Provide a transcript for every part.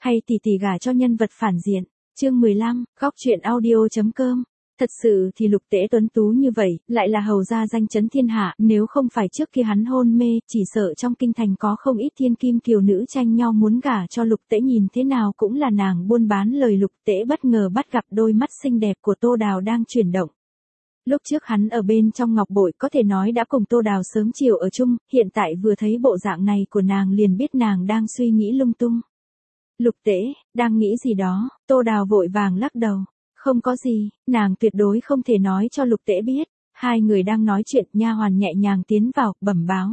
Hay tỷ tỷ gả cho nhân vật phản diện. Chương 15, góc truyện audio.com. Thật sự thì Lục Tễ tuấn tú như vậy, lại là hầu gia danh chấn thiên hạ, nếu không phải trước khi hắn hôn mê, chỉ sợ trong kinh thành có không ít thiên kim kiều nữ tranh nhau muốn gả cho Lục Tễ, nhìn thế nào cũng là nàng buôn bán lời. Lục Tễ bất ngờ bắt gặp đôi mắt xinh đẹp của Tô Đào đang chuyển động. Lúc trước hắn ở bên trong ngọc bội có thể nói đã cùng Tô Đào sớm chiều ở chung, hiện tại vừa thấy bộ dạng này của nàng liền biết nàng đang suy nghĩ lung tung. Lục Tễ, đang nghĩ gì đó? Tô Đào vội vàng lắc đầu. Không có gì, nàng tuyệt đối không thể nói cho Lục Tễ biết. Hai người đang nói chuyện, nha hoàn nhẹ nhàng tiến vào, bẩm báo.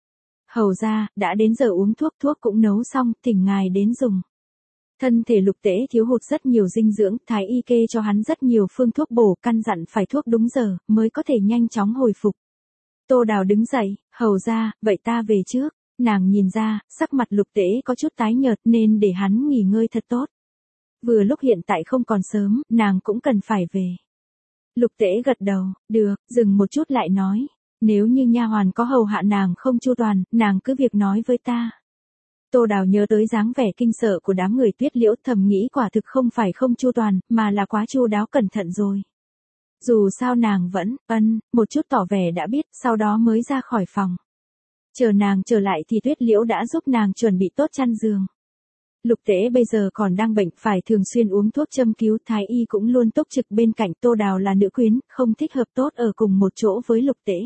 Hầu ra, đã đến giờ uống thuốc, thuốc cũng nấu xong, thỉnh ngài đến dùng. Thân thể Lục Tễ thiếu hụt rất nhiều dinh dưỡng, thái y kê cho hắn rất nhiều phương thuốc bổ, căn dặn phải thuốc đúng giờ, mới có thể nhanh chóng hồi phục. Tô Đào đứng dậy, hầu ra, vậy ta về trước. Nàng nhìn ra, sắc mặt Lục Tễ có chút tái nhợt nên để hắn nghỉ ngơi thật tốt. Vừa lúc hiện tại không còn sớm, nàng cũng cần phải về. Lục Tễ gật đầu, được, dừng một chút lại nói. Nếu như nha hoàn có hầu hạ nàng không chu toàn, nàng cứ việc nói với ta. Tô Đào nhớ tới dáng vẻ kinh sợ của đám người Tuyết Liễu, thầm nghĩ quả thực không phải không chu toàn, mà là quá chu đáo cẩn thận rồi. Dù sao nàng vẫn, một chút tỏ vẻ đã biết, sau đó mới ra khỏi phòng. Chờ nàng trở lại thì Tuyết Liễu đã giúp nàng chuẩn bị tốt chăn giường. Lục Tễ bây giờ còn đang bệnh, phải thường xuyên uống thuốc châm cứu, thái y cũng luôn túc trực bên cạnh. Tô Đào là nữ quyến, không thích hợp tốt ở cùng một chỗ với Lục Tễ.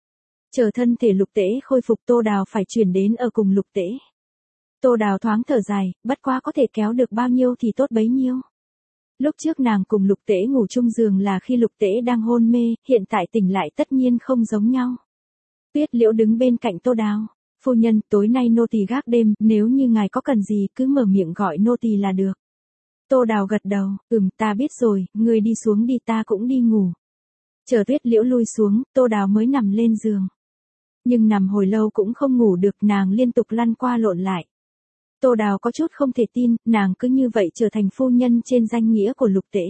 Chờ thân thể Lục Tễ khôi phục, Tô Đào phải chuyển đến ở cùng Lục Tễ. Tô Đào thoáng thở dài, bất quá có thể kéo được bao nhiêu thì tốt bấy nhiêu. Lúc trước nàng cùng Lục Tễ ngủ chung giường là khi Lục Tễ đang hôn mê, hiện tại tỉnh lại tất nhiên không giống nhau. Tuyết Liễu đứng bên cạnh Tô Đào. Phu nhân, tối nay nô tỳ gác đêm, nếu như ngài có cần gì cứ mở miệng gọi nô tỳ là được. Tô Đào gật đầu, ta biết rồi, ngươi đi xuống đi, ta cũng đi ngủ. Chờ Tuyết Liễu lui xuống, Tô Đào mới nằm lên giường. Nhưng nằm hồi lâu cũng không ngủ được, nàng liên tục lăn qua lộn lại. Tô Đào có chút không thể tin, nàng cứ như vậy trở thành phu nhân trên danh nghĩa của Lục Tễ.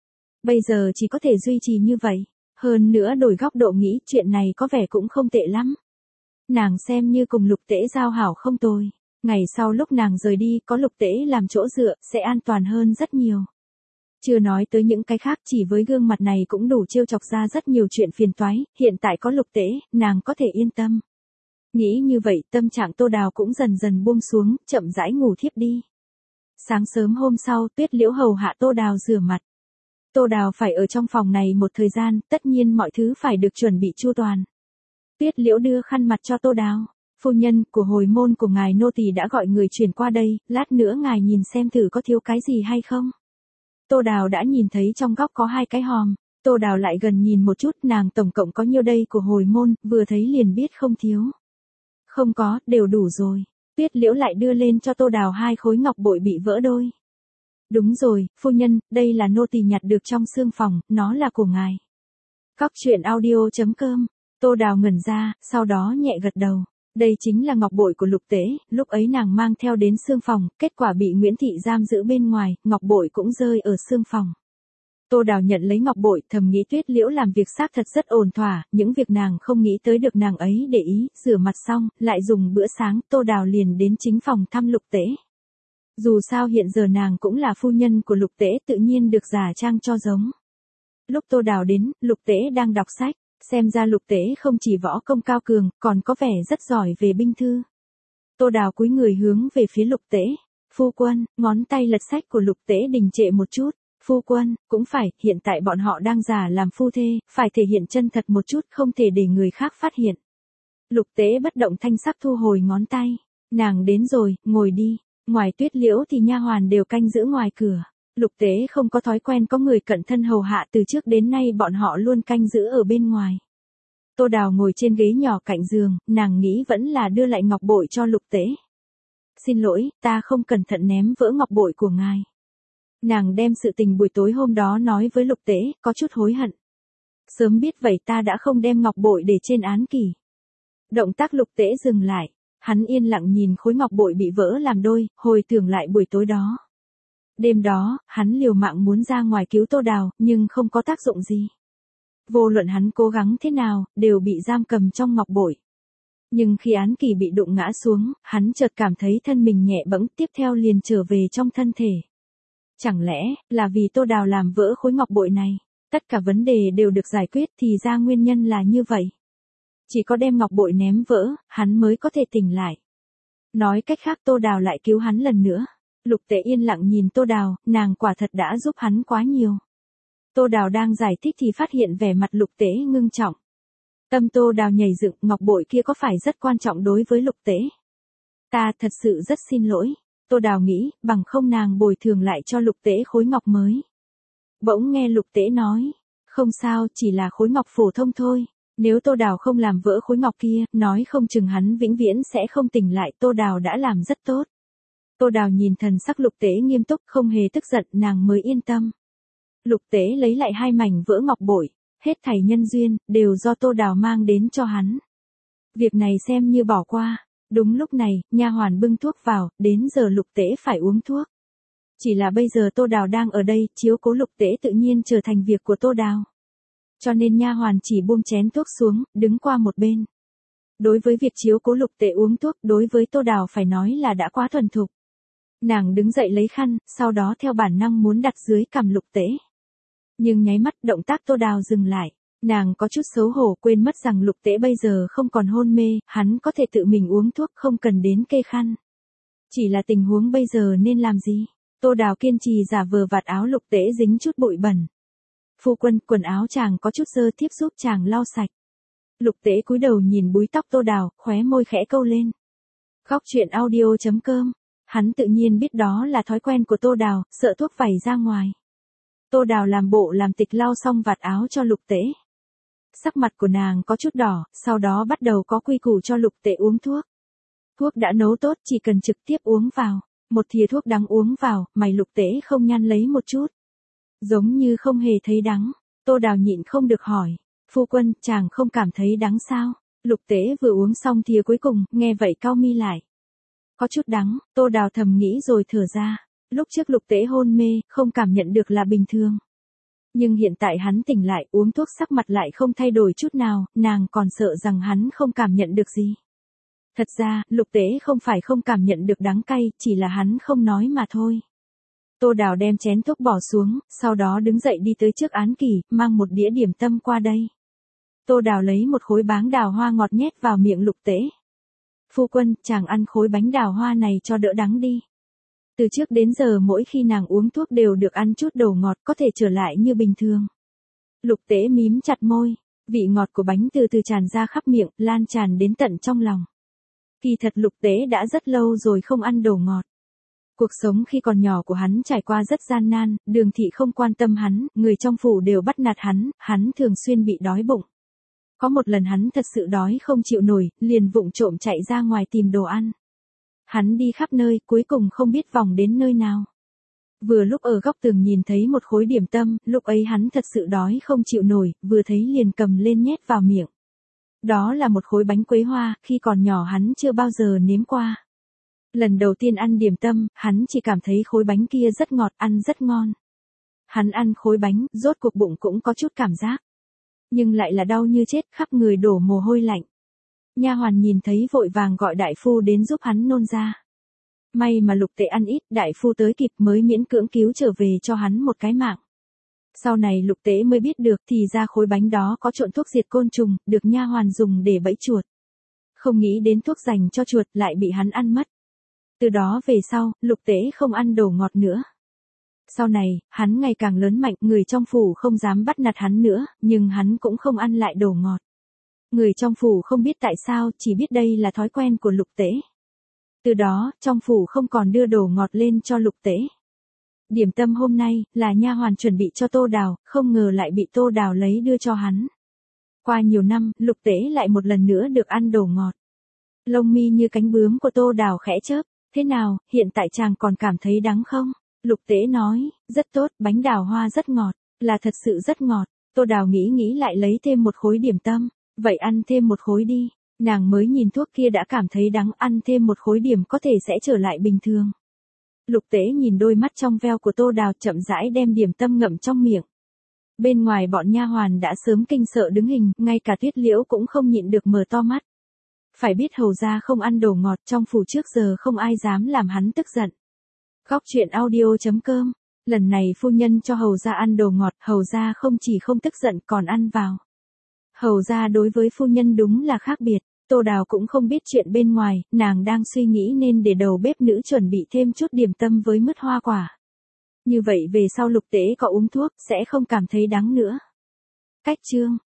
Bây giờ chỉ có thể duy trì như vậy, hơn nữa đổi góc độ nghĩ, chuyện này có vẻ cũng không tệ lắm. Nàng xem như cùng Lục Tễ giao hảo không tồi. Ngày sau lúc nàng rời đi, có Lục Tễ làm chỗ dựa, sẽ an toàn hơn rất nhiều. Chưa nói tới những cái khác, chỉ với gương mặt này cũng đủ trêu chọc ra rất nhiều chuyện phiền toái, hiện tại có Lục Tễ, nàng có thể yên tâm. Nghĩ như vậy, tâm trạng Tô Đào cũng dần dần buông xuống, chậm rãi ngủ thiếp đi. Sáng sớm hôm sau, Tuyết Liễu hầu hạ Tô Đào rửa mặt. Tô Đào phải ở trong phòng này một thời gian, tất nhiên mọi thứ phải được chuẩn bị chu toàn. Tuyết Liễu đưa khăn mặt cho Tô Đào. Phu nhân, của hồi môn của ngài nô tỳ đã gọi người chuyển qua đây, lát nữa ngài nhìn xem thử có thiếu cái gì hay không. Tô Đào đã nhìn thấy trong góc có 2 cái hòm. Tô Đào lại gần nhìn một chút, nàng tổng cộng có nhiêu đây, của hồi môn, vừa thấy liền biết không thiếu. Không có, đều đủ rồi. Tuyết Liễu lại đưa lên cho Tô Đào 2 khối ngọc bội bị vỡ đôi. Đúng rồi, phu nhân, đây là nô tỳ nhặt được trong xương phòng, nó là của ngài. Góc truyện audio.com. Tô Đào ngẩn ra, sau đó nhẹ gật đầu. Đây chính là ngọc bội của Lục Tễ, lúc ấy nàng mang theo đến xương phòng, kết quả bị Nguyễn Thị giam giữ bên ngoài, ngọc bội cũng rơi ở xương phòng. Tô Đào nhận lấy ngọc bội, thầm nghĩ Tuyết Liễu làm việc xác thật rất ổn thỏa, những việc nàng không nghĩ tới được nàng ấy để ý. Rửa mặt xong, lại dùng bữa sáng, Tô Đào liền đến chính phòng thăm Lục Tễ. Dù sao hiện giờ nàng cũng là phu nhân của Lục Tễ, tự nhiên được giả trang cho giống. Lúc Tô Đào đến, Lục Tễ đang đọc sách. Xem ra Lục Tễ không chỉ võ công cao cường, còn có vẻ rất giỏi về binh thư. Tô Đào cúi người hướng về phía Lục Tễ. Phu quân, ngón tay lật sách của Lục Tễ đình trệ một chút. Phu quân, cũng phải, hiện tại bọn họ đang giả làm phu thê, phải thể hiện chân thật một chút, không thể để người khác phát hiện. Lục Tễ bất động thanh sắc thu hồi ngón tay. Nàng đến rồi, ngồi đi. Ngoài Tuyết Liễu thì nha hoàn đều canh giữ ngoài cửa. Lục Tễ không có thói quen có người cận thân hầu hạ, từ trước đến nay bọn họ luôn canh giữ ở bên ngoài. Tô Đào ngồi trên ghế nhỏ cạnh giường, nàng nghĩ vẫn là đưa lại ngọc bội cho Lục Tễ. Xin lỗi, ta không cẩn thận ném vỡ ngọc bội của ngài. Nàng đem sự tình buổi tối hôm đó nói với Lục Tễ, có chút hối hận. Sớm biết vậy ta đã không đem ngọc bội để trên án kỷ. Động tác Lục Tễ dừng lại, hắn yên lặng nhìn khối ngọc bội bị vỡ làm đôi, hồi tưởng lại buổi tối đó. Đêm đó, hắn liều mạng muốn ra ngoài cứu Tô Đào, nhưng không có tác dụng gì. Vô luận hắn cố gắng thế nào, đều bị giam cầm trong ngọc bội. Nhưng khi án kỳ bị đụng ngã xuống, hắn chợt cảm thấy thân mình nhẹ bẫng, tiếp theo liền trở về trong thân thể. Chẳng lẽ, là vì Tô Đào làm vỡ khối ngọc bội này? Tất cả vấn đề đều được giải quyết thì ra nguyên nhân là như vậy. Chỉ có đem ngọc bội ném vỡ, hắn mới có thể tỉnh lại. Nói cách khác Tô Đào lại cứu hắn lần nữa. Lục Tế yên lặng nhìn Tô Đào, nàng quả thật đã giúp hắn quá nhiều. Tô Đào đang giải thích thì phát hiện vẻ mặt Lục Tế ngưng trọng. Tâm Tô Đào nhảy dựng, ngọc bội kia có phải rất quan trọng đối với Lục Tế? Ta thật sự rất xin lỗi. Tô Đào nghĩ, bằng không nàng bồi thường lại cho Lục Tế khối ngọc mới. Bỗng nghe Lục Tế nói, không sao, chỉ là khối ngọc phổ thông thôi. Nếu Tô Đào không làm vỡ khối ngọc kia, nói không chừng hắn vĩnh viễn sẽ không tỉnh lại. Tô Đào đã làm rất tốt. Tô Đào nhìn thần sắc Lục Tế nghiêm túc, không hề tức giận, nàng mới yên tâm. Lục Tế lấy lại 2 mảnh vỡ ngọc bội, hết thảy nhân duyên, đều do Tô Đào mang đến cho hắn. Việc này xem như bỏ qua. Đúng lúc này, nha hoàn bưng thuốc vào, đến giờ Lục Tế phải uống thuốc. Chỉ là bây giờ Tô Đào đang ở đây, chiếu cố Lục Tế tự nhiên trở thành việc của Tô Đào. Cho nên nha hoàn chỉ buông chén thuốc xuống, đứng qua một bên. Đối với việc chiếu cố Lục Tế uống thuốc, đối với Tô Đào phải nói là đã quá thuần thục. Nàng đứng dậy lấy khăn, sau đó theo bản năng muốn đặt dưới cằm Lục Tế. Nhưng nháy mắt động tác Tô Đào dừng lại. Nàng có chút xấu hổ quên mất rằng Lục Tế bây giờ không còn hôn mê, hắn có thể tự mình uống thuốc không cần đến kê khăn. Chỉ là tình huống bây giờ nên làm gì? Tô Đào kiên trì giả vờ vạt áo Lục Tế dính chút bụi bẩn. Phu quân, quần áo chàng có chút dơ, thiếp giúp chàng lau sạch. Lục Tế cúi đầu nhìn búi tóc Tô Đào, khóe môi khẽ câu lên. Góc truyện audio.com. Hắn tự nhiên biết đó là thói quen của Tô Đào, sợ thuốc vẩy ra ngoài. Tô Đào làm bộ làm tịch lau xong vạt áo cho Lục Tế. Sắc mặt của nàng có chút đỏ, sau đó bắt đầu có quy củ cho Lục Tế uống thuốc. Thuốc đã nấu tốt, chỉ cần trực tiếp uống vào. Một thìa thuốc đắng uống vào, mày Lục Tế không nhăn lấy một chút. Giống như không hề thấy đắng. Tô Đào nhịn không được hỏi. Phu quân, chàng không cảm thấy đắng sao? Lục Tế vừa uống xong thìa cuối cùng, nghe vậy cau mi lại. Có chút đắng, Tô Đào thầm nghĩ rồi thở ra. Lúc trước Lục Tế hôn mê, không cảm nhận được là bình thường. Nhưng hiện tại hắn tỉnh lại, uống thuốc sắc mặt lại không thay đổi chút nào, nàng còn sợ rằng hắn không cảm nhận được gì. Thật ra, Lục Tế không phải không cảm nhận được đắng cay, chỉ là hắn không nói mà thôi. Tô Đào đem chén thuốc bỏ xuống, sau đó đứng dậy đi tới trước án kỳ, mang một đĩa điểm tâm qua đây. Tô Đào lấy một khối bánh đào hoa ngọt nhét vào miệng Lục Tế. Phu quân, chàng ăn khối bánh đào hoa này cho đỡ đắng đi. Từ trước đến giờ mỗi khi nàng uống thuốc đều được ăn chút đồ ngọt, có thể trở lại như bình thường. Lục Tế mím chặt môi, vị ngọt của bánh từ từ tràn ra khắp miệng, lan tràn đến tận trong lòng. Kỳ thật Lục Tế đã rất lâu rồi không ăn đồ ngọt. Cuộc sống khi còn nhỏ của hắn trải qua rất gian nan, Đường thị không quan tâm hắn, người trong phủ đều bắt nạt hắn thường xuyên bị đói bụng. Có một lần hắn thật sự đói không chịu nổi, liền vụng trộm chạy ra ngoài tìm đồ ăn. Hắn đi khắp nơi, cuối cùng không biết vòng đến nơi nào. Vừa lúc ở góc tường nhìn thấy một khối điểm tâm, lúc ấy hắn thật sự đói không chịu nổi, vừa thấy liền cầm lên nhét vào miệng. Đó là một khối bánh quế hoa, khi còn nhỏ hắn chưa bao giờ nếm qua. Lần đầu tiên ăn điểm tâm, hắn chỉ cảm thấy khối bánh kia rất ngọt, ăn rất ngon. Hắn ăn khối bánh, rốt cuộc bụng cũng có chút cảm giác. Nhưng lại là đau như chết, khắp người đổ mồ hôi lạnh. Nha hoàn nhìn thấy vội vàng gọi đại phu đến giúp hắn nôn ra. May mà Lục Tế ăn ít, đại phu tới kịp mới miễn cưỡng cứu trở về cho hắn một cái mạng. Sau này Lục Tế mới biết được thì ra khối bánh đó có trộn thuốc diệt côn trùng, được nha hoàn dùng để bẫy chuột. Không nghĩ đến thuốc dành cho chuột lại bị hắn ăn mất. Từ đó về sau, Lục Tế không ăn đồ ngọt nữa. Sau này, hắn ngày càng lớn mạnh, người trong phủ không dám bắt nạt hắn nữa, nhưng hắn cũng không ăn lại đồ ngọt. Người trong phủ không biết tại sao, chỉ biết đây là thói quen của Lục Tế. Từ đó, trong phủ không còn đưa đồ ngọt lên cho Lục Tế. Điểm tâm hôm nay, là nha hoàn chuẩn bị cho Tô Đào, không ngờ lại bị Tô Đào lấy đưa cho hắn. Qua nhiều năm, Lục Tế lại một lần nữa được ăn đồ ngọt. Lông mi như cánh bướm của Tô Đào khẽ chớp. Thế nào, hiện tại chàng còn cảm thấy đắng không? Lục Tế nói, rất tốt, bánh đào hoa rất ngọt, là thật sự rất ngọt. Tô Đào nghĩ lại lấy thêm một khối điểm tâm, vậy ăn thêm một khối đi. Nàng mới nhìn thuốc kia đã cảm thấy đắng, ăn thêm một khối điểm có thể sẽ trở lại bình thường. Lục Tế nhìn đôi mắt trong veo của Tô Đào, chậm rãi đem điểm tâm ngậm trong miệng. Bên ngoài bọn nha hoàn đã sớm kinh sợ đứng hình, ngay cả Tuyết Liễu cũng không nhịn được mở to mắt. Phải biết hầu gia không ăn đồ ngọt, trong phủ trước giờ không ai dám làm hắn tức giận. Góc truyện audio.com. Lần này phu nhân cho hầu gia ăn đồ ngọt, hầu gia không chỉ không tức giận còn ăn vào. Hầu gia đối với phu nhân đúng là khác biệt. Tô Đào cũng không biết chuyện bên ngoài, nàng đang suy nghĩ nên để đầu bếp nữ chuẩn bị thêm chút điểm tâm với mứt hoa quả. Như vậy về sau Lục Tế có uống thuốc sẽ không cảm thấy đắng nữa. Cách chương